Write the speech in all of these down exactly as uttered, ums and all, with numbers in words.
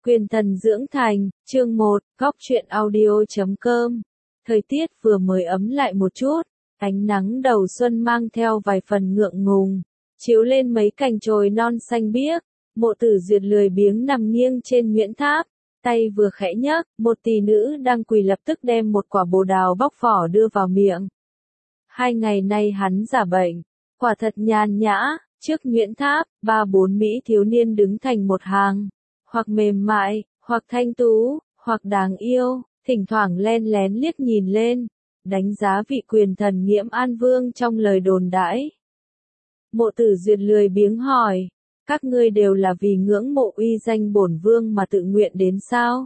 Quyền thần dưỡng thành, chương một, góc truyện audio chấm com. Thời tiết vừa mới ấm lại một chút, ánh nắng đầu xuân mang theo vài phần ngượng ngùng, chiếu lên mấy cành chồi non xanh biếc. Mộ Tử Duyệt lười biếng nằm nghiêng trên Nguyễn Tháp, tay vừa khẽ nhấc, một tỷ nữ đang quỳ lập tức đem một quả bồ đào bóc vỏ đưa vào miệng. Hai ngày nay hắn giả bệnh, quả thật nhàn nhã, trước Nguyễn Tháp, ba bốn mỹ thiếu niên đứng thành một hàng. Hoặc mềm mại, hoặc thanh tú, hoặc đáng yêu, thỉnh thoảng len lén liếc nhìn lên, đánh giá vị quyền thần Nghiễm An Vương trong lời đồn đãi. Mộ Tử Duyệt lười biếng hỏi, các ngươi đều là vì ngưỡng mộ uy danh bổn vương mà tự nguyện đến sao?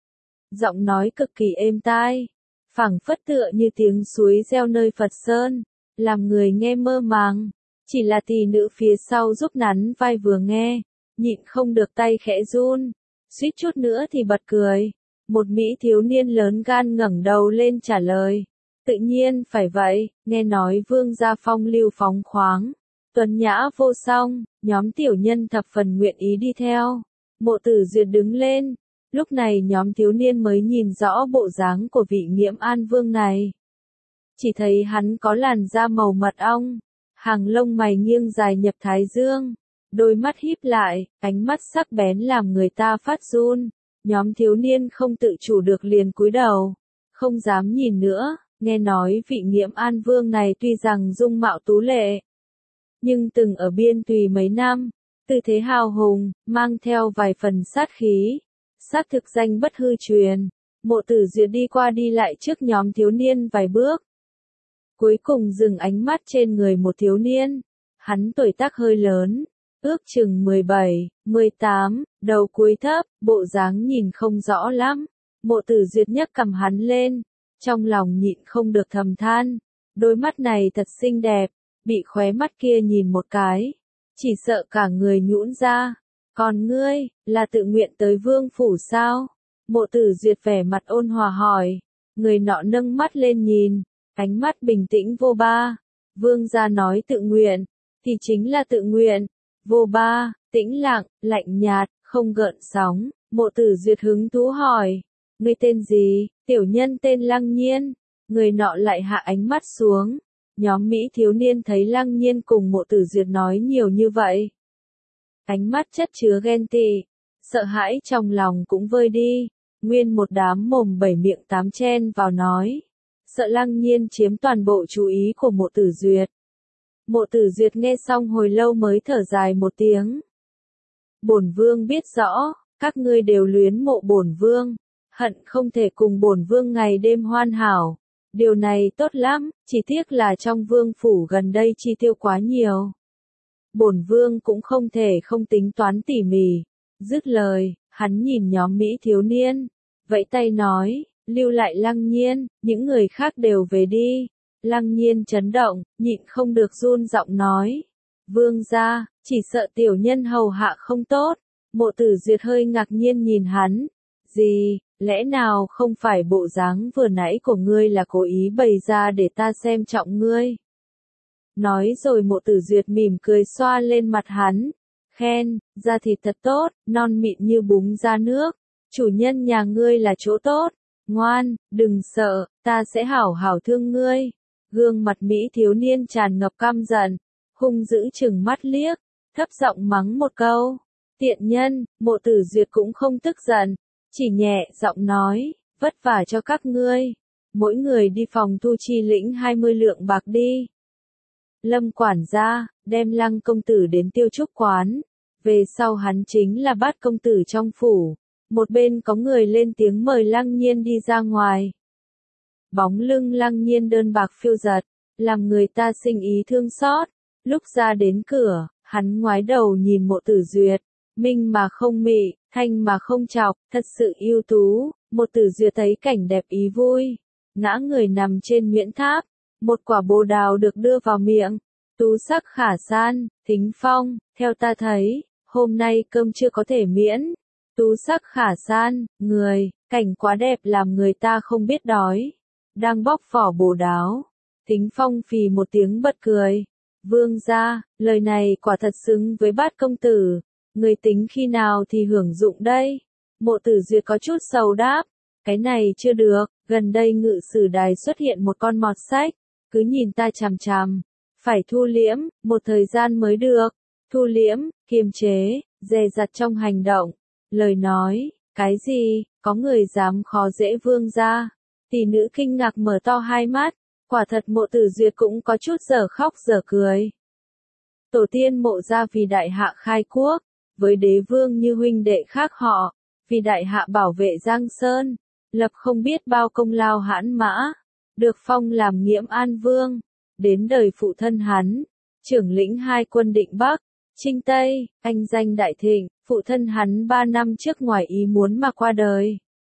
Giọng nói cực kỳ êm tai, phảng phất tựa như tiếng suối reo nơi Phật Sơn, làm người nghe mơ màng. Chỉ là tỷ nữ phía sau giúp nắn vai vừa nghe, nhịn không được tay khẽ run, suýt chút nữa thì bật cười. Một mỹ thiếu niên lớn gan ngẩng đầu lên trả lời, tự nhiên phải vậy, nghe nói vương gia phong lưu phóng khoáng, tuấn nhã vô song, nhóm tiểu nhân thập phần nguyện ý đi theo. Mộ Tử Duyệt đứng lên, lúc này nhóm thiếu niên mới nhìn rõ bộ dáng của vị Nghiễm An Vương này. Chỉ thấy hắn có làn da màu mật ong, hàng lông mày nghiêng dài nhập thái dương, đôi mắt híp lại, ánh mắt sắc bén làm người ta phát run. Nhóm thiếu niên không tự chủ được liền cúi đầu, không dám nhìn nữa. Nghe nói vị Nghiễm An Vương này tuy rằng dung mạo tú lệ, nhưng từng ở biên tùy mấy năm, tư thế hào hùng, mang theo vài phần sát khí, xác thực danh bất hư truyền. Mộ Tử Duyệt đi qua đi lại trước nhóm thiếu niên vài bước, cuối cùng dừng ánh mắt trên người một thiếu niên. Hắn tuổi tác hơi lớn, ước chừng mười bảy, mười tám, đầu cúi thấp, bộ dáng nhìn không rõ lắm. Mộ Tử Duyệt nhấc cầm hắn lên, trong lòng nhịn không được thầm than, đôi mắt này thật xinh đẹp, bị khóe mắt kia nhìn một cái, chỉ sợ cả người nhũn ra. Còn ngươi, là tự nguyện tới vương phủ sao? Mộ Tử Duyệt vẻ mặt ôn hòa hỏi. Người nọ nâng mắt lên nhìn, ánh mắt bình tĩnh vô ba. Vương gia nói tự nguyện, thì chính là tự nguyện. Vô ba, tĩnh lặng, lạnh nhạt, không gợn sóng. Mộ Tử Duyệt hứng thú hỏi, ngươi tên gì? Tiểu nhân tên Lăng Nhiên. Người nọ lại hạ ánh mắt xuống. Nhóm mỹ thiếu niên thấy Lăng Nhiên cùng Mộ Tử Duyệt nói nhiều như vậy, ánh mắt chất chứa ghen tị, sợ hãi trong lòng cũng vơi đi. Nguyên một đám mồm bảy miệng tám chen vào nói, sợ Lăng Nhiên chiếm toàn bộ chú ý của Mộ Tử Duyệt. Mộ Tử Duyệt nghe xong hồi lâu mới thở dài một tiếng. Bổn vương biết rõ, các ngươi đều luyến mộ bổn vương, hận không thể cùng bổn vương ngày đêm hoan hảo. Điều này tốt lắm, chỉ tiếc là trong vương phủ gần đây chi tiêu quá nhiều. Bổn vương cũng không thể không tính toán tỉ mỉ. Dứt lời, hắn nhìn nhóm mỹ thiếu niên, vẫy tay nói, lưu lại Lăng Nhiên, những người khác đều về đi. Lăng Nhiên chấn động, nhịn không được run giọng nói, vương gia, chỉ sợ tiểu nhân hầu hạ không tốt. Mộ Tử Duyệt hơi ngạc nhiên nhìn hắn, gì, lẽ nào không phải bộ dáng vừa nãy của ngươi là cố ý bày ra để ta xem trọng ngươi? Nói rồi Mộ Tử Duyệt mỉm cười xoa lên mặt hắn, khen, da thịt thật tốt, non mịn như búng ra nước, chủ nhân nhà ngươi là chỗ tốt, ngoan, đừng sợ, ta sẽ hảo hảo thương ngươi. Gương mặt mỹ thiếu niên tràn ngập căm giận, hung dữ chừng mắt liếc, thấp giọng mắng một câu, tiện nhân. Mộ Tử Duyệt cũng không tức giận, chỉ nhẹ giọng nói, vất vả cho các ngươi, mỗi người đi phòng thu chi lĩnh hai mươi lượng bạc đi. Lâm quản gia, đem Lăng công tử đến Tiêu Trúc quán, về sau hắn chính là Bát công tử trong phủ. Một bên có người lên tiếng mời Lăng Nhiên đi ra ngoài. Bóng lưng Lăng Nhiên đơn bạc phiêu giật, làm người ta sinh ý thương xót. Lúc ra đến cửa, hắn ngoái đầu nhìn Mộ Tử Duyệt, minh mà không mị, thanh mà không chọc, thật sự ưu tú. Mộ Tử Duyệt thấy cảnh đẹp ý vui, ngã người nằm trên Nguyễn Tháp, một quả bồ đào được đưa vào miệng. Tú sắc khả san, Thính Phong, theo ta thấy, hôm nay cơm chưa có thể miễn. Tú sắc khả san, người, cảnh quá đẹp làm người ta không biết đói. Đang bóc vỏ bồ đáo, Thính Phong phì một tiếng bật cười. Vương gia, lời này quả thật xứng với Bát công tử, người tính khi nào thì hưởng dụng đây? Mộ Tử Duyệt có chút sầu đáp, cái này chưa được, gần đây ngự sử đài xuất hiện một con mọt sách, cứ nhìn ta chằm chằm, phải thu liễm, một thời gian mới được, thu liễm, kiềm chế, dè dặt trong hành động, lời nói, cái gì, có người dám khó dễ vương gia, tỷ nữ kinh ngạc mở to hai mắt, quả thật Mộ Tử Duyệt cũng có chút dở khóc dở cười. Tổ tiên Mộ gia vì đại hạ khai quốc, với đế vương như huynh đệ khác họ, vì đại hạ bảo vệ Giang Sơn, lập không biết bao công lao hãn mã, được phong làm Nghiễm An Vương, đến đời phụ thân hắn, trưởng lĩnh hai quân định Bắc, Chinh Tây, anh danh đại thịnh, phụ thân hắn ba năm trước ngoài ý muốn mà qua đời.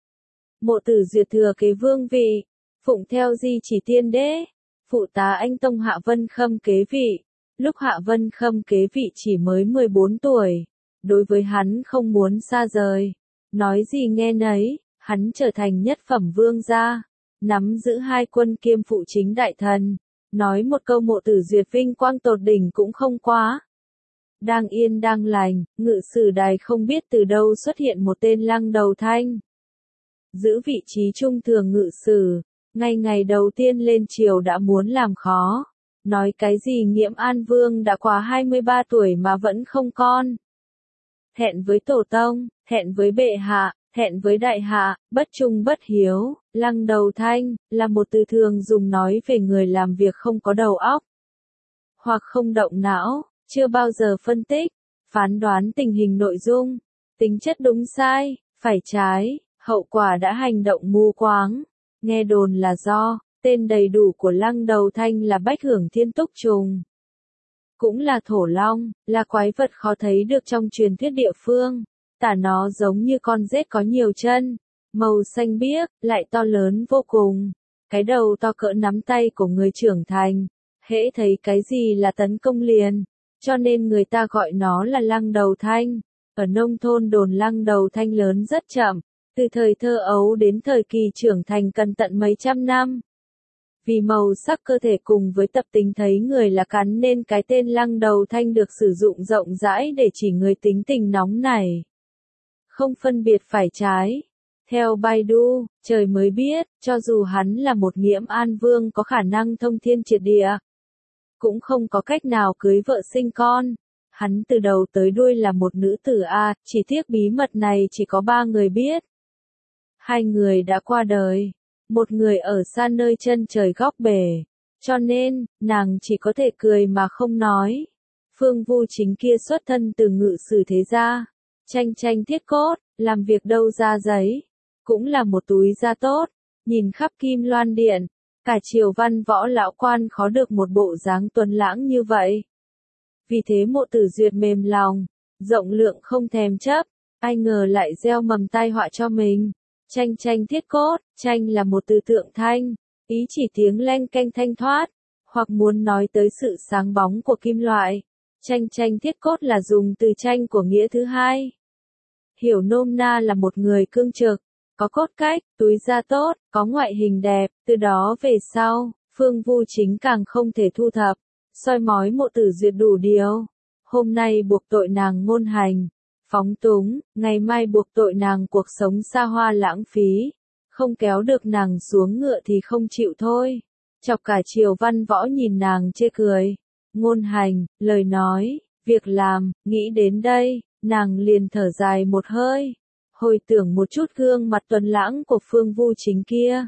Mộ Tử Duyệt thừa kế vương vị, phụng theo di chỉ tiên đế, phụ tá anh tông Hạ Vân Khâm kế vị, lúc Hạ Vân Khâm kế vị chỉ mới mười bốn tuổi, đối với hắn không muốn xa rời, nói gì nghe nấy, hắn trở thành nhất phẩm vương gia, nắm giữ hai quân kiêm phụ chính đại thần, nói một câu Mộ Tử Duyệt vinh quang tột đỉnh cũng không quá. Đang yên đang lành, ngự sử đài không biết từ đâu xuất hiện một tên Lăng Đầu Thanh. Giữ vị trí trung thường ngự sử, ngay ngày đầu tiên lên triều đã muốn làm khó, nói cái gì Nghiễm An Vương đã quá hai mươi ba tuổi mà vẫn không con. Thẹn với tổ tông, thẹn với bệ hạ, thẹn với đại hạ, bất trung bất hiếu, Lăng Đầu Thanh, là một từ thường dùng nói về người làm việc không có đầu óc, hoặc không động não, chưa bao giờ phân tích, phán đoán tình hình nội dung, tính chất đúng sai, phải trái, hậu quả đã hành động mù quáng. Nghe đồn là do, tên đầy đủ của Lăng Đầu Thanh là Bách Hưởng Thiên Túc Trùng. Cũng là thổ long, là quái vật khó thấy được trong truyền thuyết địa phương. Tả nó giống như con rết có nhiều chân, màu xanh biếc, lại to lớn vô cùng. Cái đầu to cỡ nắm tay của người trưởng thành, hễ thấy cái gì là tấn công liền, cho nên người ta gọi nó là Lăng Đầu Thanh. Ở nông thôn đồn Lăng Đầu Thanh lớn rất chậm, từ thời thơ ấu đến thời kỳ trưởng thành cần tận mấy trăm năm. Vì màu sắc cơ thể cùng với tập tính thấy người là cắn nên cái tên Lăng Đầu Thanh được sử dụng rộng rãi để chỉ người tính tình nóng nảy, không phân biệt phải trái. Theo Baidu, trời mới biết, cho dù hắn là một Nghiễm An Vương có khả năng thông thiên triệt địa, cũng không có cách nào cưới vợ sinh con. Hắn từ đầu tới đuôi là một nữ tử A, chỉ tiếc bí mật này chỉ có ba người biết. Hai người đã qua đời, một người ở xa nơi chân trời góc bể, cho nên, nàng chỉ có thể cười mà không nói. Phương Vu Chính kia xuất thân từ ngự sử thế gia, tranh tranh thiết cốt, làm việc đâu ra giấy, cũng là một túi da tốt, nhìn khắp Kim Loan Điện, cả triều văn võ lão quan khó được một bộ dáng tuấn lãng như vậy. Vì thế Mộ Tử Duyệt mềm lòng, rộng lượng không thèm chấp, ai ngờ lại gieo mầm tai họa cho mình. Tranh tranh thiết cốt, tranh là một từ tượng thanh, ý chỉ tiếng leng keng thanh thoát, hoặc muốn nói tới sự sáng bóng của kim loại. Tranh tranh thiết cốt là dùng từ tranh của nghĩa thứ hai. Hiểu nôm na là một người cương trực, có cốt cách, túi da tốt, có ngoại hình đẹp, từ đó về sau, Phương Vu Chính càng không thể thu thập, soi mói Mộ Tử Duyệt đủ điều. Hôm nay buộc tội nàng ngôn hành, phóng túng, ngày mai buộc tội nàng cuộc sống xa hoa lãng phí, không kéo được nàng xuống ngựa thì không chịu thôi. Chọc cả triều văn võ nhìn nàng chê cười. Ngôn hành, lời nói, việc làm, nghĩ đến đây, nàng liền thở dài một hơi, hồi tưởng một chút gương mặt tuấn lãng của Phương Vu Chính kia.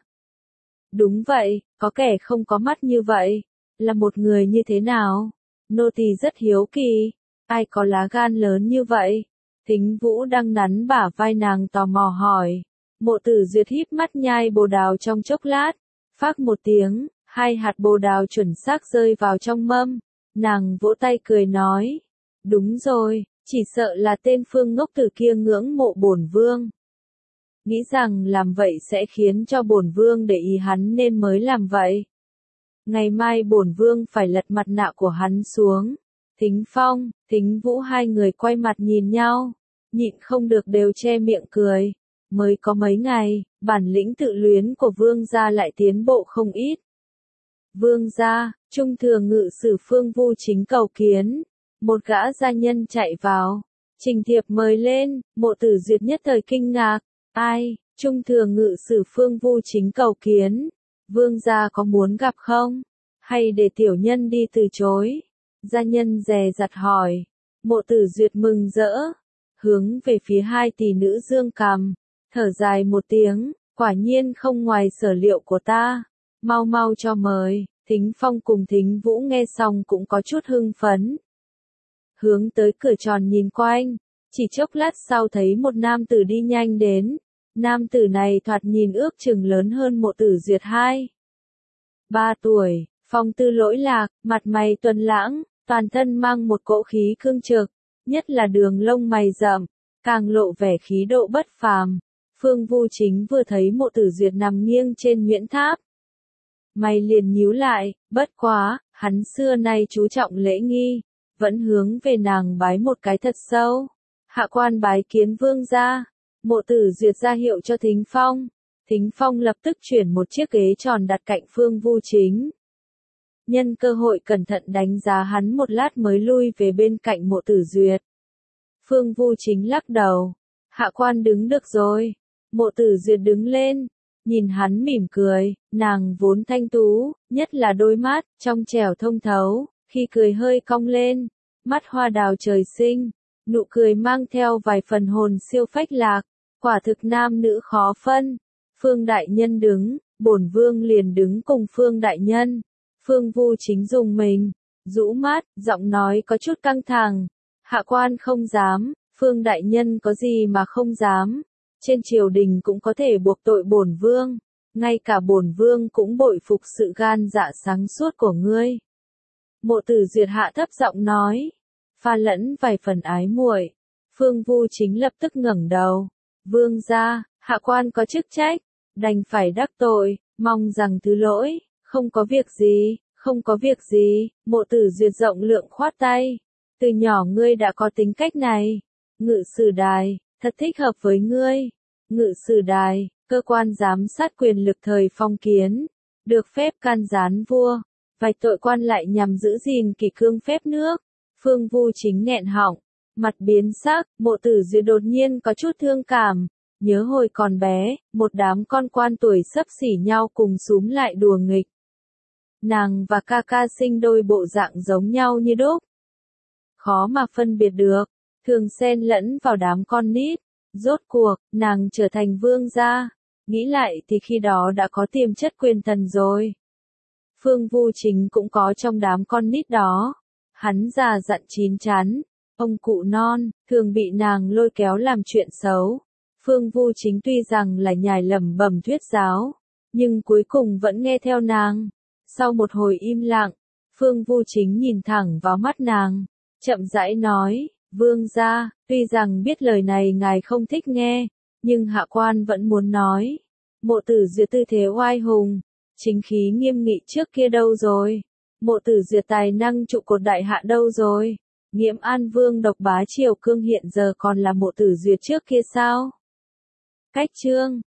Đúng vậy, có kẻ không có mắt như vậy, là một người như thế nào? Nô tỳ rất hiếu kỳ, ai có lá gan lớn như vậy? Thính Vũ đang nắn bả vai nàng tò mò hỏi. Mộ Tử Duyệt híp mắt nhai bồ đào trong chốc lát, phác một tiếng, hai hạt bồ đào chuẩn xác rơi vào trong mâm, nàng vỗ tay cười nói, đúng rồi, chỉ sợ là tên Phương ngốc tử kia ngưỡng mộ bổn vương. Nghĩ rằng làm vậy sẽ khiến cho bổn vương để ý hắn nên mới làm vậy. Ngày mai bổn vương phải lật mặt nạ của hắn xuống. Thính Phong, Thính Vũ hai người quay mặt nhìn nhau, nhịn không được đều che miệng cười. Mới có mấy ngày, bản lĩnh tự luyến của vương gia lại tiến bộ không ít. Vương gia, trung thừa ngự sử Phương Vu Chính cầu kiến. Một gã gia nhân chạy vào, Trình thiệp mời lên, Mộ Tử Duyệt nhất thời kinh ngạc, ai, Trung thừa ngự sử Phương Vu Chính cầu kiến, vương gia có muốn gặp không? Hay để tiểu nhân đi từ chối? Gia nhân dè dặt hỏi, Mộ Tử Duyệt mừng rỡ, hướng về phía hai tỷ nữ dương cằm, thở dài một tiếng, quả nhiên không ngoài sở liệu của ta, mau mau cho mời. Thính Phong cùng Thính Vũ nghe xong cũng có chút hưng phấn. Hướng tới cửa tròn nhìn quanh, chỉ chốc lát sau thấy một nam tử đi nhanh đến. Nam tử này thoạt nhìn ước chừng lớn hơn Mộ Tử Duyệt hai. Ba tuổi, phong tư lỗi lạc, mặt mày tuấn lãng, toàn thân mang một cỗ khí cương trực, nhất là đường lông mày rậm, càng lộ vẻ khí độ bất phàm. Phương Vu Chính vừa thấy Mộ Tử Duyệt nằm nghiêng trên nhuyễn tháp, mày liền nhíu lại, bất quá, hắn xưa nay chú trọng lễ nghi, vẫn hướng về nàng bái một cái thật sâu. Hạ quan bái kiến vương gia. Mộ Tử Duyệt ra hiệu cho Thính Phong. Thính Phong lập tức chuyển một chiếc ghế tròn đặt cạnh Phương Vu Chính. Nhân cơ hội cẩn thận đánh giá hắn một lát mới lui về bên cạnh Mộ Tử Duyệt. Phương Vu Chính lắc đầu. Hạ quan đứng được rồi. Mộ Tử Duyệt đứng lên. Nhìn hắn mỉm cười, nàng vốn thanh tú, nhất là đôi mắt, trong trẻo thông thấu, khi cười hơi cong lên, mắt hoa đào trời sinh, nụ cười mang theo vài phần hồn siêu phách lạc, quả thực nam nữ khó phân. Phương đại nhân đứng, bổn vương liền đứng cùng Phương đại nhân. Phương Vu Chính dùng mình, rũ mắt, giọng nói có chút căng thẳng. Hạ quan không dám, Phương đại nhân có gì mà không dám. Trên triều đình cũng có thể buộc tội bổn vương, ngay cả bổn vương cũng bội phục sự gan dạ sáng suốt của ngươi. Mộ Tử Duyệt hạ thấp giọng nói, pha lẫn vài phần ái muội. Phương Vu Chính lập tức ngẩng đầu, vương gia, hạ quan có chức trách, đành phải đắc tội, mong rằng thứ lỗi, không có việc gì, không có việc gì. Mộ Tử Duyệt rộng lượng khoát tay, từ nhỏ ngươi đã có tính cách này, ngự sử đài, thật thích hợp với ngươi. Ngự sử đài, cơ quan giám sát quyền lực thời phong kiến, được phép can gián vua, vạch tội quan lại nhằm giữ gìn kỷ cương phép nước. Phương Vu Chính nghẹn họng, mặt biến sắc. Mộ Tử Duyệt đột nhiên có chút thương cảm, nhớ hồi còn bé, một đám con quan tuổi xấp xỉ nhau cùng xúm lại đùa nghịch. Nàng và ca ca sinh đôi bộ dạng giống nhau như đúc, khó mà phân biệt được, thường xen lẫn vào đám con nít. Rốt cuộc, nàng trở thành vương gia, nghĩ lại thì khi đó đã có tiềm chất quyền thần rồi. Phương Vu Chính cũng có trong đám con nít đó. Hắn già dặn chín chắn, ông cụ non, thường bị nàng lôi kéo làm chuyện xấu. Phương Vu Chính tuy rằng là nhài lẩm bẩm thuyết giáo, nhưng cuối cùng vẫn nghe theo nàng. Sau một hồi im lặng, Phương Vu Chính nhìn thẳng vào mắt nàng, chậm rãi nói, vương gia, tuy rằng biết lời này ngài không thích nghe, nhưng hạ quan vẫn muốn nói. Mộ Tử Duyệt tư thế oai hùng, chính khí nghiêm nghị trước kia đâu rồi? Mộ Tử Duyệt tài năng trụ cột đại hạ đâu rồi? Nghiễm An Vương độc bá triều cương hiện giờ còn là Mộ Tử Duyệt trước kia sao? Cách chương